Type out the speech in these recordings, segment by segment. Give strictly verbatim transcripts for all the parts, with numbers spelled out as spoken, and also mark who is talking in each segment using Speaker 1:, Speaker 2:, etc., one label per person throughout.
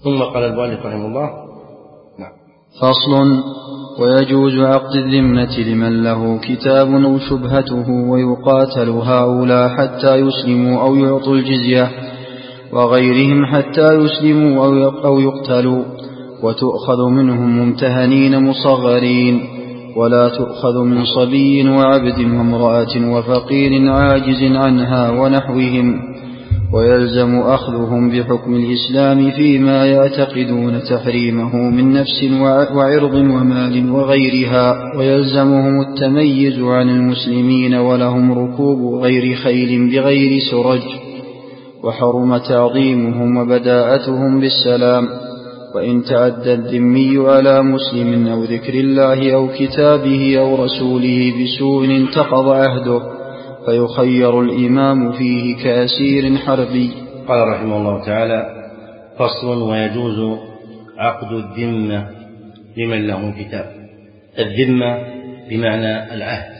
Speaker 1: ثم قال المؤلف رحمه الله:
Speaker 2: نعم. فصل: ويجوز عقد الذمة لمن له كتاب أو شبهته، ويقاتل هؤلاء حتى يسلموا أو يعطوا الجزية، وغيرهم حتى يسلموا أو يقتلوا، وتؤخذ منهم ممتهنين مصغرين، ولا تؤخذ من صبي وعبد وامرأة وفقير عاجز عنها ونحوهم، ويلزم أخذهم بحكم الإسلام فيما يعتقدون تحريمه من نفس وعرض ومال وغيرها، ويلزمهم التميز عن المسلمين، ولهم ركوب غير خيل بغير سرج، وحرم تعظيمهم وبداءتهم بالسلام. وإن تعدى الذمي على مسلم أو ذكر الله أو كتابه أو رسوله بسوء انتقض عهده، فيخير الإمام فيه كأسير حربي.
Speaker 1: قال رحمه الله تعالى: فصل: ويجوز عقد الذمة لمن له كتاب. الذمة بمعنى العهد،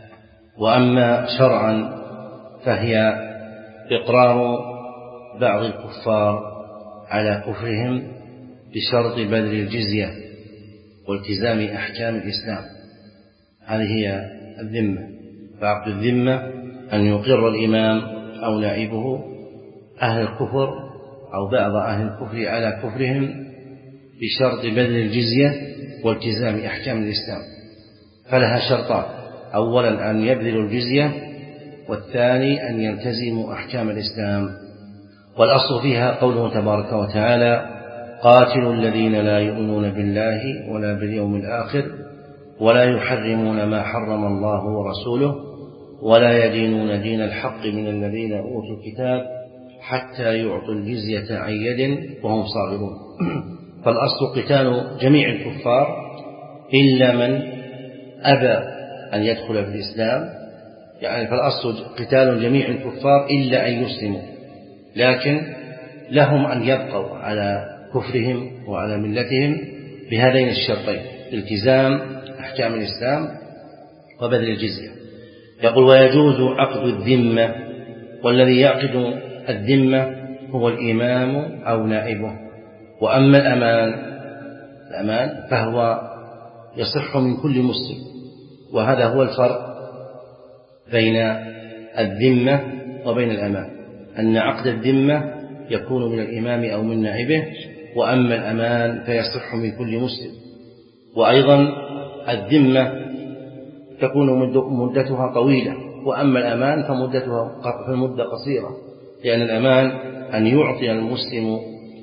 Speaker 1: وأما شرعا فهي إقرار بعض الكفار على كفرهم بشرط بذل الجزية والتزام أحكام الإسلام. هذه هي الذمة. فعقد الذمة أن يقر الإمام أو نائبه أهل الكفر أو بعض أهل الكفر على كفرهم بشرط بذل الجزية والتزام أحكام الإسلام. فلها شرطان: أولا أن يبذلوا الجزية، والثاني أن يلتزموا أحكام الإسلام. والأصل فيها قوله تبارك وتعالى: قاتلوا الذين لا يؤمنون بالله ولا باليوم الآخر ولا يحرمون ما حرم الله ورسوله ولا يدينون دين الحق من الذين أوتوا الكتاب حتى يعطوا الجزية عن يد وهم صاغرون. فالأصل قتال جميع الكفار إلا من أبى أن يدخل في الإسلام، يعني فالأصل قتال جميع الكفار إلا أن يسلموا، لكن لهم أن يبقوا على كفرهم وعلى ملتهم بهذين الشرطين: التزام أحكام الإسلام وبذل الجزية. يقول: ويجوز عقد الذمة، والذي يعقد الذمة هو الإمام أو نائبه. وأما الأمان الأمان فهو يصح من كل مسلم، وهذا هو الفرق بين الذمة وبين الأمان، أن عقد الذمة يكون من الإمام أو من نائبه، وأما الأمان فيصح من كل مسلم. وأيضا الذمة تكون مدتها طويلة، وأما الأمان فمدتها فالمدة قصيرة، لأن الأمان أن يعطي المسلم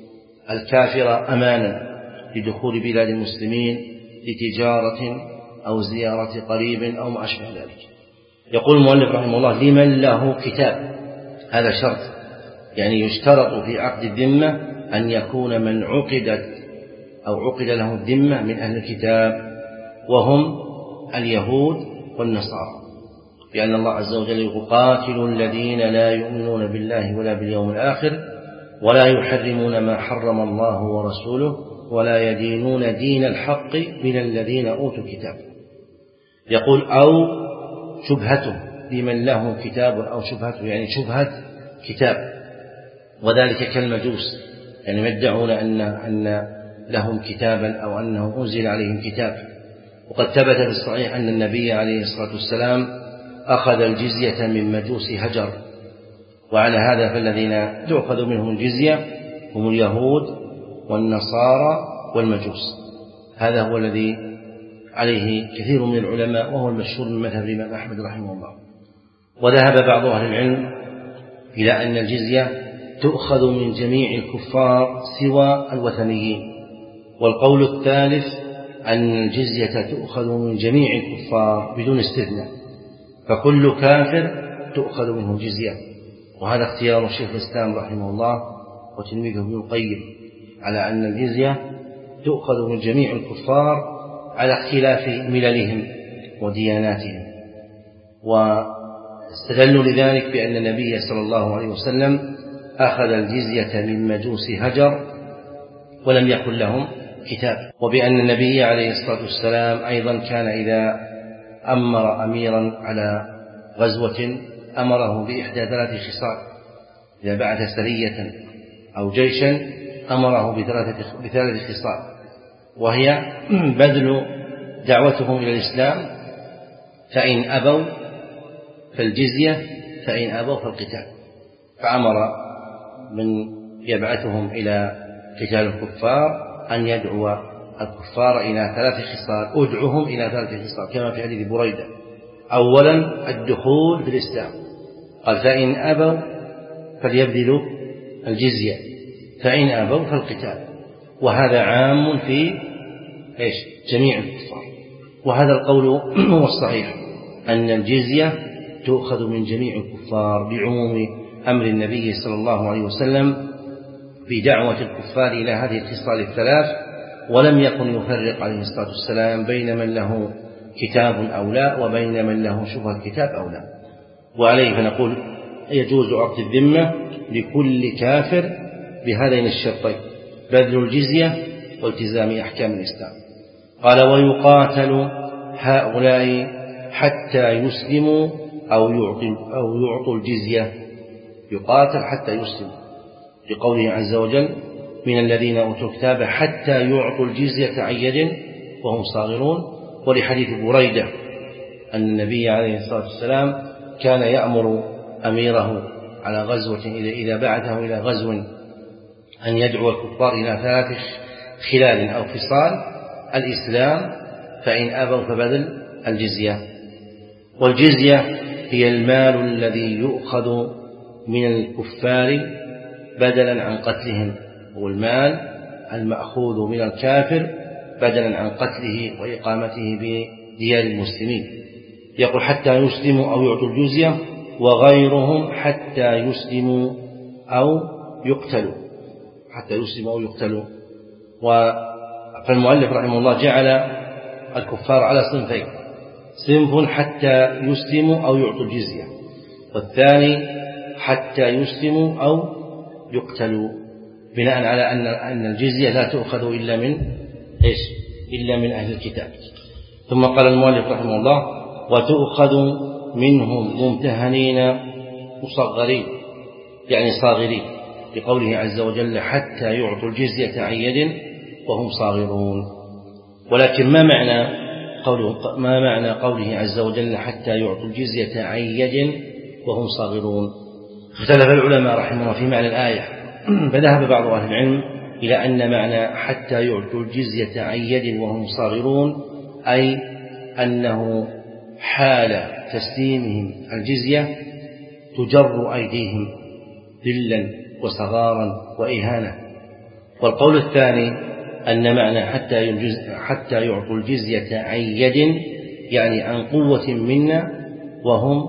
Speaker 1: الكافر أمانا لدخول بلاد المسلمين لتجارة أو زيارة قريب أو ما أشبه ذلك. يقول المؤلف رحمه الله: لمن له كتاب. هذا شرط، يعني يشترط في عقد الذمة أن يكون من عقدت أو عقد له الذمة من أهل الكتاب، وهم اليهود والنصارى، لأن الله عز وجل يقول: قاتلوا الذين لا يؤمنون بالله ولا باليوم الآخر ولا يحرمون ما حرم الله ورسوله ولا يدينون دين الحق من الذين أوتوا الكتاب. يقول: أو شبهته، لمن له كتاب أو شبهته، يعني شبهة كتاب، وذلك كالمجوس، يعني يدعون أن أن لهم كتابا أو أنه أنزل عليهم كتاب. وقد ثبت في الصحيح أن النبي عليه الصلاة والسلام أخذ الجزية من مجوس هجر، وعلى هذا فالذين تؤخذ منهم الجزية هم اليهود والنصارى والمجوس. هذا هو الذي عليه كثير من العلماء، وهو المشهور من مذهب الإمام أحمد رحمه الله. وذهب بعض أهل العلم إلى أن الجزية تؤخذ من جميع الكفار سوى الوثنيين، والقول الثالث أن الجزية تؤخذ من جميع الكفار بدون استثناء، فكل كافر تؤخذ منه الجزية. وهذا اختيار الشيخ الإسلام رحمه الله وتلميذه ابن القيم، على أن الجزية تؤخذ من جميع الكفار على اختلاف مللهم ودياناتهم. واستدلوا لذلك بأن النبي صلى الله عليه وسلم أخذ الجزية من مجوس هجر ولم يكن لهم كتاب، وبأن النبي عليه الصلاة والسلام أيضا كان إذا أمر أميرا على غزوة أمره بإحدى ثلاث خصال: إذا بعث سرية أو جيشا أمره بثلاثة بثلاث خصال، وهي بذل دعوتهم إلى الإسلام، فإن أبوا فالجزية، فإن أبوا فالقتال. فأمر من يبعثهم إلى قتال الكفار أن يدعو الكفار إلى ثلاث خصال، أدعوهم إلى ثلاث خصال كما في حديث بريدة. أولا الدخول في الإسلام، قال فإن أبوا فليبذلوا الجزية، فإن أبوا فالقتال، وهذا عام في إيش؟ جميع الكفار. وهذا القول هو الصحيح، أن الجزية تؤخذ من جميع الكفار بعموم أمر النبي صلى الله عليه وسلم بدعوة الكفار إلى هذه الخصال الثلاث، ولم يكن يفرق عليه الصلاة والسلام بين من له كتاب أو لا وبين من له شبهة كتاب أو لا. وعليه فنقول يجوز عقد الذمة لكل كافر بهذين الشرطين: بذل الجزية والتزام أحكام الإسلام. قال ويقاتل هؤلاء حتى يسلموا أو يعطوا, أو يعطوا الجزية، يقاتل حتى يسلموا، لقوله عز وجل من الذين أوتوا الكتاب حتى يعطوا الجزية عن يد وهم صاغرون. ولحديث بريدة أن النبي عليه الصلاة والسلام كان يأمر أميره على غزوة إذا بعثه إلى غزو أن يدعو الكفار إلى ثلاث خلال أو خصال: الإسلام، فإن أبوا فبذل الجزية. والجزية هي المال الذي يؤخذ من الكفار بدلا عن قتلهم، والمال المأخوذ من الكافر بدلا عن قتله وإقامته بديار المسلمين. يقول حتى يسلموا أو يعطوا الجزية، وغيرهم حتى يسلموا أو يقتلوا، حتى يسلموا أو يقتلوا. فالمؤلف رحمه الله جعل الكفار على صنفين: صنف حتى يسلموا أو يعطوا الجزية، والثاني حتى يسلموا أو يقتلوا، بناء على أن أن الجزية لا تؤخذ إلا من إيش؟ إلا من أهل الكتاب. ثم قال المؤلف رحمه الله: وتؤخذ منهم ممتهنين مصغرين، يعني صاغرين، لقوله عز وجل حتى يعطوا الجزية عن يد وهم صاغرون. ولكن ما معنى قوله ما معنى قوله عز وجل حتى يعطوا الجزية عن يد وهم صاغرون؟ اختلف العلماء رحمه الله في معنى الآية، فذهب بعض أهل العلم إلى أن معنى حتى يعطوا الجزية عن يد وهم صاغرون أي أنه حال تسليمهم الجزية تجر أيديهم ذلا وصغارا وإهانة. والقول الثاني أن معنى حتى, حتى يعطوا الجزية عن يد يعني عن قوة منا وهم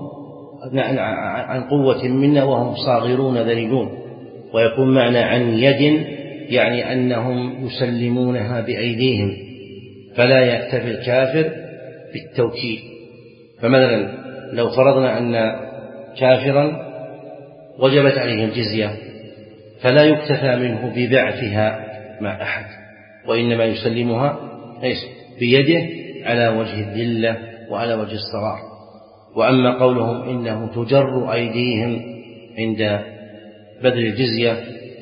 Speaker 1: عن قوة منا وهم صاغرون ذليلون. ويكون معنى عن يد يعني أنهم يسلمونها بأيديهم، فلا يكتفي الكافر بالتوكيل. فمثلا لو فرضنا أن كافرا وجبت عليه الجزية، فلا يكتفى منه ببعثها مع أحد، وإنما يسلمها إيش؟ بيده على وجه الذلة وعلى وجه الصغار. وأما قولهم إنه تجر أيديهم عند بذل الجزية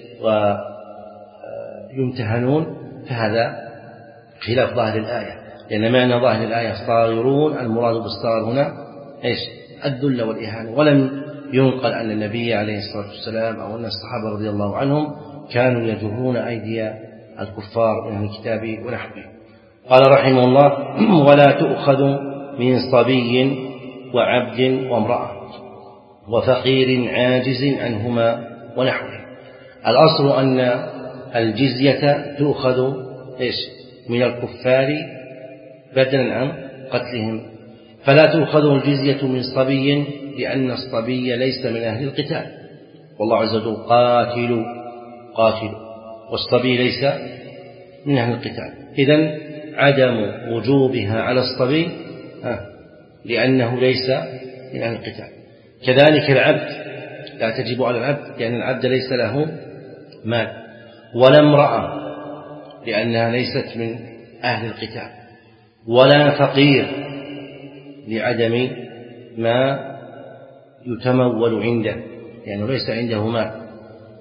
Speaker 1: ويمتهنون، فهذا خلاف ظاهر الآية، لأن معنى ظاهر الآية صاغرون، المراد بالصغر هنا إيش؟ الذل والإهانة. ولم ينقل أن النبي عليه الصلاة والسلام أو أن الصحابة رضي الله عنهم كانوا يجرون أيدي الكفار من الكتاب ونحوه. قال رحمه الله: ولا تؤخذ من صبي وعبد وامرأة وفقير عاجز عنهما ونحوه. الأصل أن الجزية تؤخذ إيش؟ من الكفار بدلا عن قتلهم، فلا تؤخذ الجزية من صبي لأن الصبي ليس من أهل القتال، والله عز وجل قاتلوا قاتلوا، والصبي ليس من أهل القتال. إذن عدم وجوبها على الصبي لأنه ليس من أهل القتال. كذلك العبد لا تجب على العبد لأن العبد ليس له مال، ولا امرأة لأنها ليست من أهل القتال، ولا فقير لعدم ما يتمول عنده لأنه ليس عنده مال،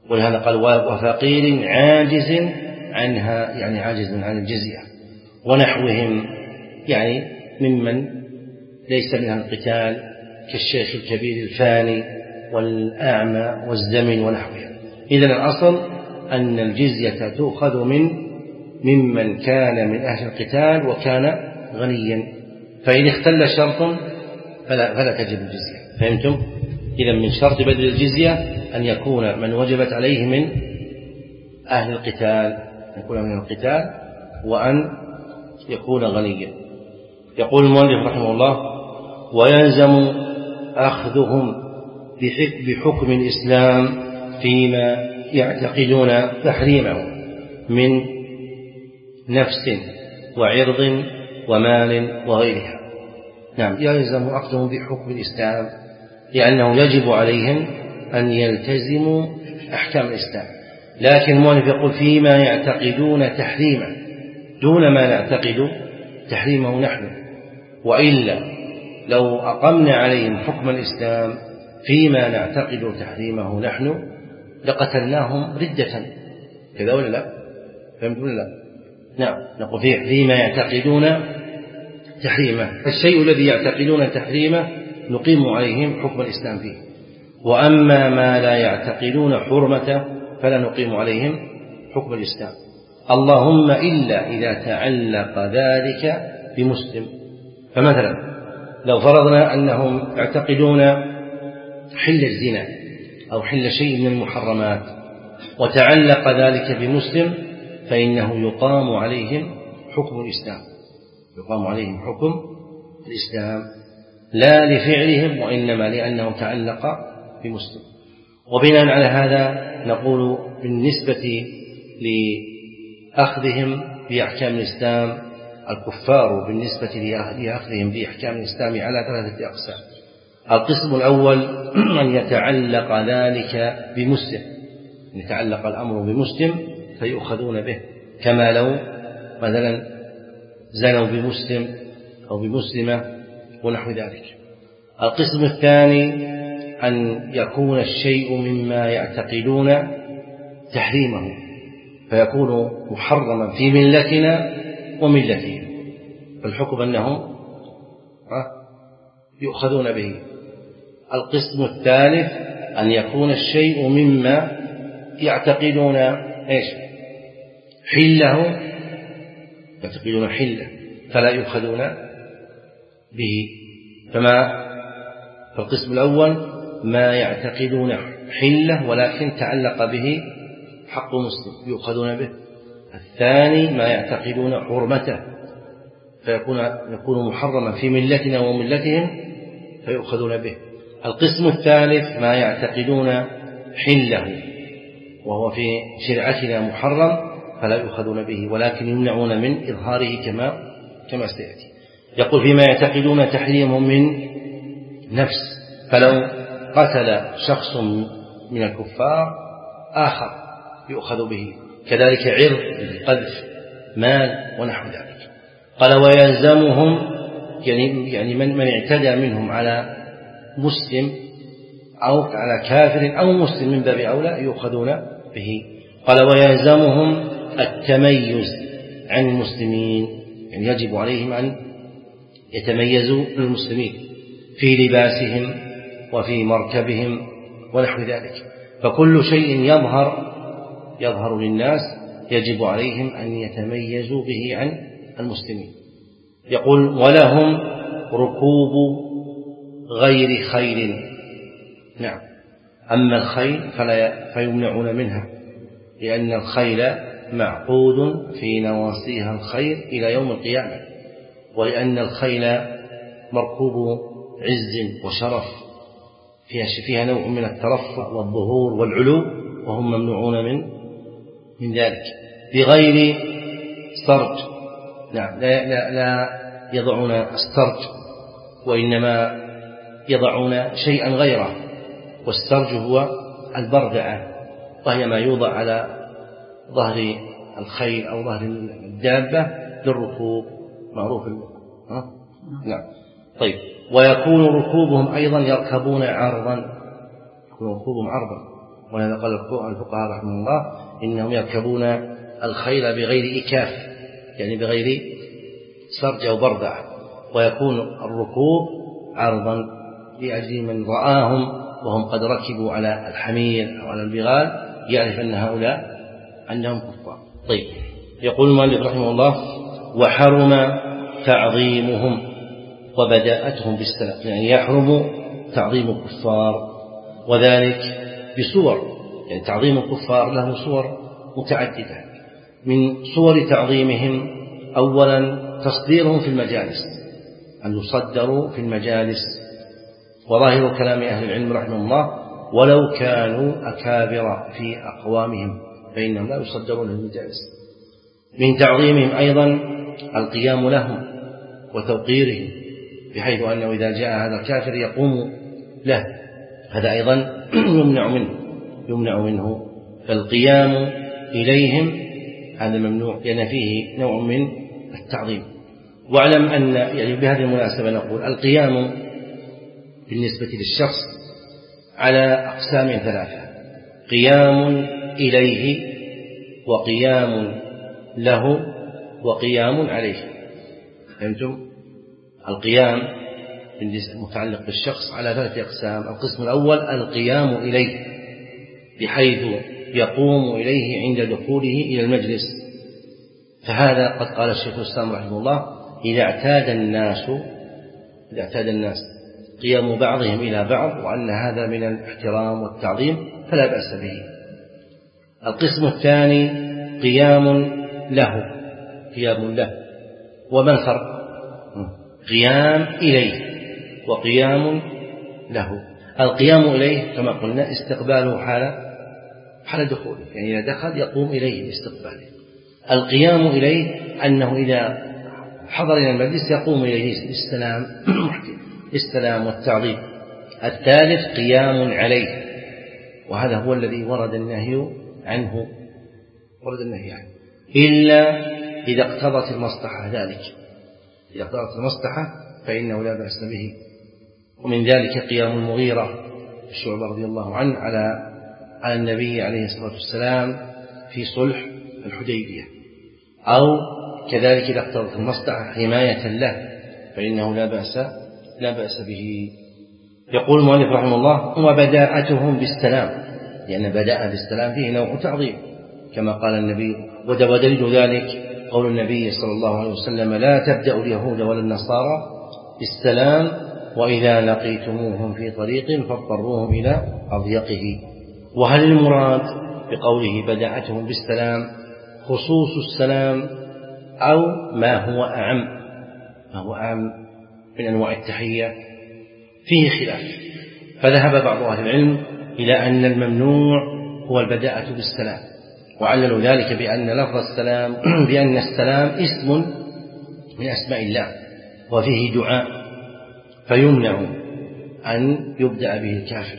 Speaker 1: ولهذا قال وفقير عاجز عنها، يعني عاجز عن الجزية، ونحوهم يعني ممن ليس من القتال كالشيخ الكبير الفاني والأعمى والزمن ونحوهم. إذن الأصل أن الجزية تؤخذ من ممن كان من أهل القتال وكان غنيا، فإن اختل شرط فلا, فلا تجب الجزية. فهمتم؟ إذن من شرط بدل الجزية أن يكون من وجبت عليه من أهل القتال، يكون من القتال، وأن يكون غنيا. يقول المؤلف رحمه الله: ويلزم أخذهم بحكم الإسلام فيما يعتقدون تحريمه من نفس وعرض ومال وغيرها. نعم، يلزم أخذهم بحكم الإسلام لأنه يجب عليهم أن يلتزموا أحكام الإسلام، لكن المؤلف يقول فيما يعتقدون تحريمه دون ما نعتقد تحريمه نحن، وإلا لو أقمنا عليهم حكم الإسلام فيما نعتقد تحريمه نحن لقتلناهم ردة، كذا ولا لا؟ فهمت ولا لا؟ نعم، نقول فيما يعتقدون تحريمه، الشيء الذي يعتقدون تحريمه نقيم عليهم حكم الإسلام فيه، وأما ما لا يعتقدون حرمته فلا نقيم عليهم حكم الإسلام، اللهم إلا إذا تعلق ذلك بمسلم. فمثلا لو فرضنا أنهم يعتقدون حل الزنا أو حل شيء من المحرمات وتعلق ذلك بمسلم فإنه يقام عليهم حكم الإسلام، يقام عليهم حكم الإسلام لا لفعلهم وإنما لأنه تعلق بمسلم. وبناء على هذا نقول بالنسبة لأخذهم بأحكام الإسلام الكفار بالنسبة لأخذهم بأحكام الإسلام على ثلاثة أقسام. القسم الأول أن يتعلق ذلك بمسلم، أن يتعلق الأمر بمسلم فيؤخذون به، كما لو مثلا زنوا بمسلم أو بمسلمة ونحو ذلك. القسم الثاني أن يكون الشيء مما يعتقدون تحريمه فيكون محرما في ملتنا وملتهم، فالحكم أنهم يؤخذون به. القسم الثالث أن يكون الشيء مما يعتقدون إيش حله، يعتقدون حله فلا يؤخذون به. فما فالقسم الأول ما يعتقدون حله ولكن تعلق به حق مسلم يؤخذون به. الثاني ما يعتقدون حرمته فيكون يكون محرما في ملتنا وملتهم فيؤخذون به. القسم الثالث ما يعتقدون حله وهو في شرعتنا محرم فلا يؤخذون به ولكن يمنعون من إظهاره كما كما سيأتي. يقول فيما يعتقدون تحريمه من نفس، فلو قتل شخص من الكفار آخر يؤخذ به، كذلك عرض قذف مال ونحو ذلك. قال ويلزمهم يعني يعني من من اعتدى منهم على مسلم أو على كافر أو مسلم من باب أولى يؤخذون به. قال ويلزمهم التميز عن المسلمين، يعني يجب عليهم أن يتميزوا للمسلمين في لباسهم وفي مركبهم ونحو ذلك، فكل شيء يظهر يظهر للناس يجب عليهم أن يتميزوا به عن المسلمين. يقول ولهم ركوب غير خيل. نعم، أما الخيل فلا فيمنعون منها لأن الخيل معقود في نواصيها الخير إلى يوم القيامة، ولأن الخيل مركوب عز وشرف فيها فيها نوع من الترفع والظهور والعلو، وهم ممنوعون من من ذلك. بغير سرج، نعم، لا, لا, لا يضعون السرج وإنما يضعون شيئا غيره، والسرج هو البردعة وهي ما يوضع على ظهر الخيل أو ظهر الدابة للركوب، معروف. ها؟ نعم. طيب، ويكون ركوبهم أيضا يركبون عرضا، يكون ركوبهم عرضا ولهذا قال الفقهاء رحمه الله إنهم يركبون الخيل بغير إكاف، يعني بغير سرج أو بردع، ويكون الركوب عرضا لأجل من رآهم وهم قد ركبوا على الحمير أو على البغال يعرف أن هؤلاء أنهم كفار. طيب، يقول المؤلف رحمه الله: وحرم تعظيمهم وبداءتهم بالسلام، يعني يحرم تعظيم الكفار، وذلك بصور، يعني تعظيم الكفار له صور متعددة. من صور تعظيمهم أولا تصديرهم في المجالس، أن يصدروا في المجالس، وظاهر كلام أهل العلم رحمه الله: ولو كانوا أكابر في أقوامهم فإنهم لا يصدرون في المجالس. من تعظيمهم أيضا القيام لهم وتوقيرهم، بحيث أنه إذا جاء هذا الكافر يقوم له، هذا أيضا يمنع منه يمنع منه فالقيام إليهم هذا ممنوع، لأن فيه نوع من التعظيم. واعلم أن، يعني بهذه المناسبة نقول: القيام بالنسبة للشخص على أقسام ثلاثة: قيام إليه، وقيام له، وقيام عليه. فهمتم؟ القيام المتعلق بالشخص على ثلاثة أقسام: القسم الأول القيام إليه، بحيث يقوم إليه عند دخوله إلى المجلس، فهذا قد قال الشيخ الإسلام رحمه الله: إذا اعتاد الناس إذا اعتاد الناس قيام بعضهم إلى بعض، وأن هذا من الاحترام والتعظيم فلا بأس به. القسم الثاني قيام له قيام له وما الفرق؟ قيام إليه وقيام له. القيام إليه كما قلنا استقباله حال حال دخوله، يعني إذا دخل يقوم إليه باستقباله. القيام إليه أنه إذا حضر إلى المجلس يقوم إليه بالسلام السلام والتعظيم. الثالث قيام عليه، وهذا هو الذي ورد النهي عنه ورد النهي عنه إلا إذا اقتضت المصلحة ذلك، إذا اقتضت المصلحة فإنه لا بأس به. ومن ذلك قيام المغيرة الشعبة رضي الله عنه على على النبي عليه الصلاة والسلام في صلح الحديبية، أو كذلك إذا اقتضت المصلحة حماية له فإنه لا بأس لا بأس به. يقول المؤلف رحمه الله: وبداءتهم بالسلام، لأن بداء بالسلام فيه نوع تعظيم كما قال النبي. ودليل ذلك قول النبي صلى الله عليه وسلم: لا تبدأ اليهود ولا النصارى بالسلام، وإذا لقيتموهم في طريق فاضطروهم إلى أضيقه. وهل المراد بقوله بداءتهم بالسلام خصوص السلام أو ما هو أعم ما هو أعم من أنواع التحية؟ فيه خلاف، فذهب بعض أهل العلم إلى أن الممنوع هو البداءة بالسلام، وعللوا ذلك بأن لفظ السلام بأن السلام اسم من أسماء الله وفيه دعاء، فيمنع أن يبدأ به الكافر.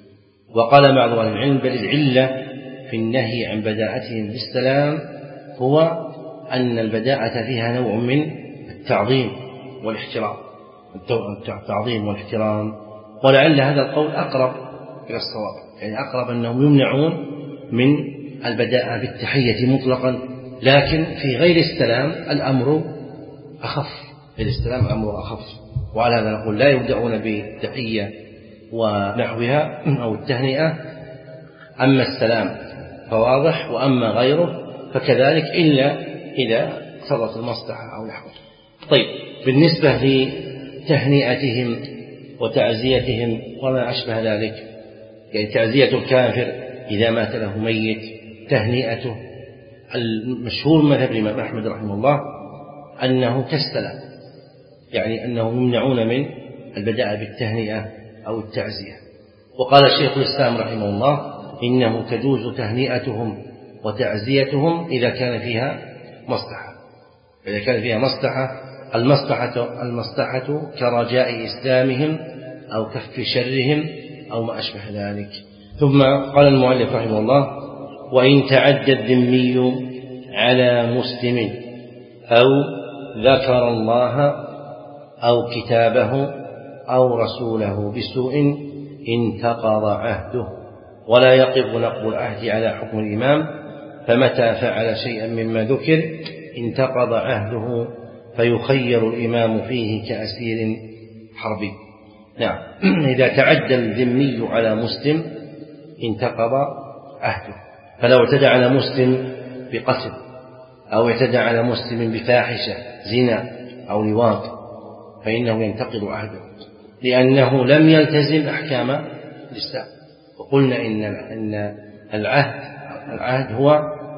Speaker 1: وقال بعض أهل العلم: بل العلة في النهي عن بداءتهم بالسلام هو أن البداءة فيها نوع من التعظيم والاحترام التعظيم والاحترام ولعل هذا القول أقرب إلى الصواب، يعني أقرب أنهم يمنعون من البداءة بالتحية مطلقا، لكن في غير السلام الأمر أخف في السلام الأمر أخف وعلى هذا نقول لا يبدأون بالتحية ونحوها أو التهنئة. أما السلام فواضح، وأما غيره فكذلك إلا إذا اقتضت المصلحة أو نحوه. طيب، بالنسبة لتهنئتهم وتعزيتهم وما أشبه ذلك، يعني تعزية الكافر إذا مات له ميت، تهنئته، المشهور مذهب الإمام أحمد رحمه الله أنه كالسلام، يعني أنه يمنعون من البداء بالتهنئة أو التعزية. وقال الشيخ الإسلام رحمه الله: إنه تجوز تهنئتهم وتعزيتهم إذا كان فيها مصلحة إذا كان فيها مصلحة المصلحة المصلحة كرجاء إسلامهم أو كف شرهم أو ما أشبه ذلك. ثم قال المؤلف رحمه الله: وإن تعدى الذمي على مسلم أو ذكر الله أو كتابه أو رسوله بسوء انتقض عهده ولا يقف نقض العهد على حكم الإمام، فمتى فعل شيئا مما ذكر انتقض عهده فيخير الإمام فيه كأسير حربي. نعم. إذا تعدى الذمي على مسلم انتقض عهده، فلو اعتدى على مسلم بقتل أو اعتدى على مسلم بفاحشة زنا أو لواط فإنه ينتقض عهده، لأنه لم يلتزم أحكام الإسلام. وقلنا إن إن العهد العهد هو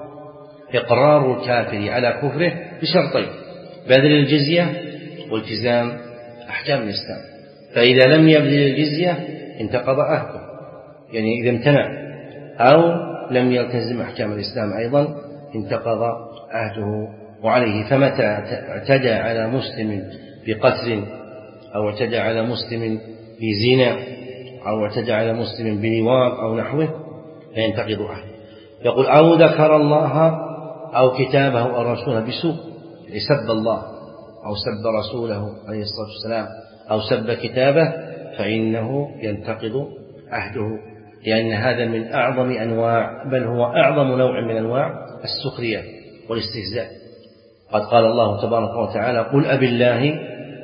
Speaker 1: إقرار الكافر على كفره بشرطين: بذل الجزية والتزام أحكام الإسلام. فإذا لم يبذل الجزية انتقض عهده، يعني إذا امتنع أو لم يلتزم أحكام الإسلام أيضا انتقض عهده وعليه. فمتى اعتدى على مسلم بقتل أو اعتدى على مسلم بزنا أو اعتدى على مسلم بلواط أو نحوه فينتقض عهده. يقول: أو ذكر الله أو كتابه أو رسوله بسوء، سب الله أو سب رسوله عليه الصلاة والسلام أو سب كتابه فإنه ينتقض عهده، لأن هذا من أعظم أنواع، بل هو أعظم نوع من أنواع السخرية والاستهزاء. قد قال الله تبارك وتعالى: قل أبي الله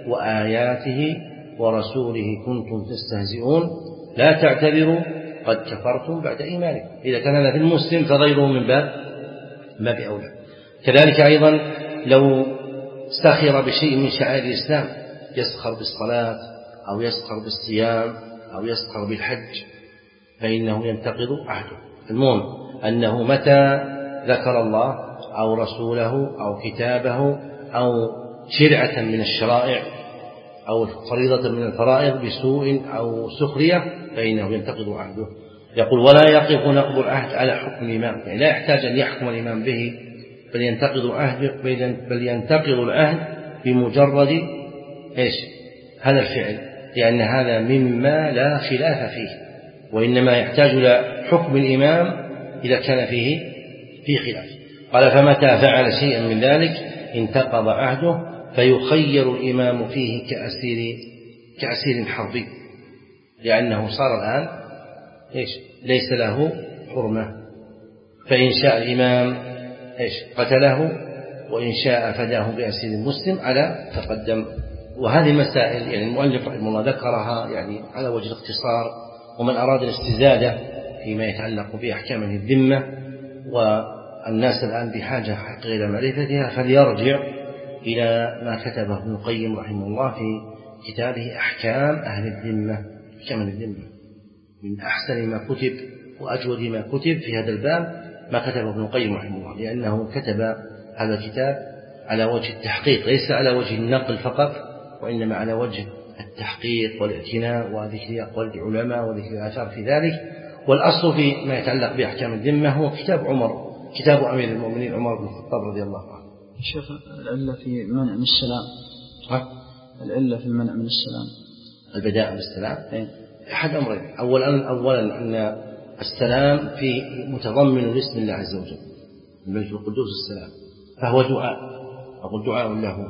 Speaker 1: وآياته ورسوله كنتم تستهزئون لا تعتذروا قد كفرتم بعد إيمانكم. إذا كان هذا في المسلم فغيره من باب باب أولى. كذلك أيضا لو سخر بشيء من شعائر الإسلام، يسخر بالصلاة أو يسخر بالصيام أو يسخر بالحج فإنه ينتقض عهده. المهم أنه متى ذكر الله أو رسوله أو كتابه أو شرعة من الشرائع أو فريضة من الفرائض بسوء أو سخرية فإنه ينتقض عهده. يقول: ولا يقف نقض العهد على حكم الإمام، يعني لا يحتاج أن يحكم الإمام به، بل ينتقض عهده بل ينتقض العهد بمجرد إيش؟ هذا الفعل، لأن هذا مما لا خلاف فيه، وإنما يحتاج إلى حكم الإمام إذا كان فيه في خلاف. قال: فمتى فعل شيئا من ذلك انتقض عهده فيخير الإمام فيه كأسير كأسير حربي، لأنه صار الآن إيش؟ ليس له حرمة، فإن شاء الإمام إيش؟ قتله، وإن شاء فداه بأسير مسلم على تقدم. وهذه المسائل يعني المؤلف رحمه الله ذكرها يعني على وجه الاختصار، ومن أراد الاستزادة فيما يتعلق بأحكام الذمة والناس الآن بحاجة حقيقة إلى معرفتها فليرجع إلى ما كتبه ابن القيم رحمه الله في كتابه أحكام أهل الذمة. أحكام الذمة من أحسن ما كتب وأجود ما كتب في هذا الباب ما كتبه ابن القيم رحمه الله، لأنه كتب هذا الكتاب على وجه التحقيق، ليس على وجه النقل فقط، وإنما على وجه التحقيق والاعتناء وذكر أقوال العلماء وذكر الآثار في ذلك. والأصل في ما يتعلق بأحكام الذمة هو كتاب عمر، كتاب أمير المؤمنين عمر بن الخطاب رضي الله عنه.
Speaker 2: شيخ، العلة في منع من السلام،
Speaker 1: ها؟
Speaker 2: العلة في المنع من السلام،
Speaker 1: البداء بالسلام
Speaker 2: إيه؟
Speaker 1: أحد أمرين: أولا أولا أن السلام في متضمن لاسم الله عز وجل، الملك القدوس السلام، فهو دعاء، أقول دعاء له.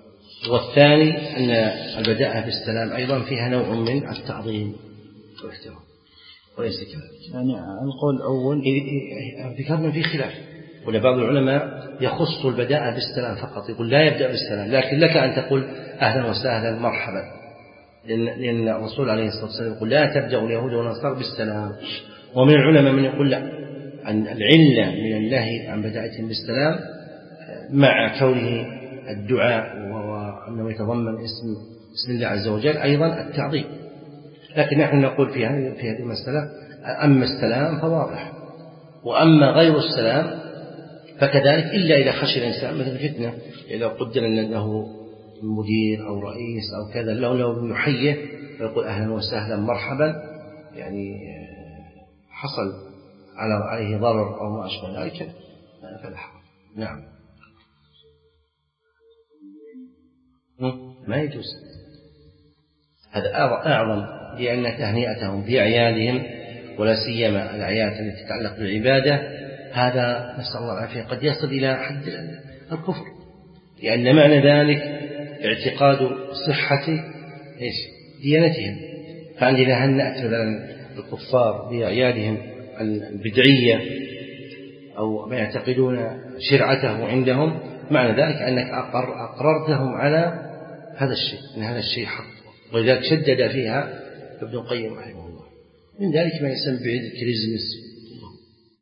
Speaker 1: والثاني أن البداء بالسلام أيضا فيها نوع من التعظيم والاحترام، وليس كذلك.
Speaker 2: يعني القول الأول
Speaker 1: ذكرنا في خلاف، ولبعض العلماء يخص البداء بالسلام فقط، يقول لا يبدأ بالسلام، لكن لك أن تقول أهلا وسهلا مرحبا، لأن الرسول عليه الصلاة والسلام يقول لا تبدأ اليهود والنصارى بالسلام. ومن العلماء من يقول لا، أن العلة من النهي عن بداية بالسلام مع كونه الدعاء وأنه يتضمن اسم اسم الله عز وجل أيضا التعظيم. لكن نحن نقول في هذه في هذه المسألة أما السلام فواضح، وأما غير السلام فكذلك، إلا إذا خشي الإنسان مثل الفتنة، إذا قدر أنه مدير أو رئيس أو كذا، لو لو يحيه فيقول أهلا وسهلا مرحبا، يعني حصل على عليه ضرر أو ما أشبه ذلك فلا حرج. نعم، ما يجوز، هذا أعظم، لأن تهنئتهم بأعيادهم ولا سيما الأعياد التي تتعلق بالعبادة هذا نسأل الله العافية قد يصل إلى حد الكفر، لأن معنى ذلك اعتقاد صحة إيش ديانتهم. فعندنا هنأت مثلا الكفار بأعيادهم البدعية أو ما يعتقدون شرعته عندهم، معنى ذلك أنك أقر أقررتهم على هذا الشيء، أن هذا الشيء حق، ولذلك شدد فيها ابن القيم رحمه الله. من ذلك ما يسمى بعيد الكريسماس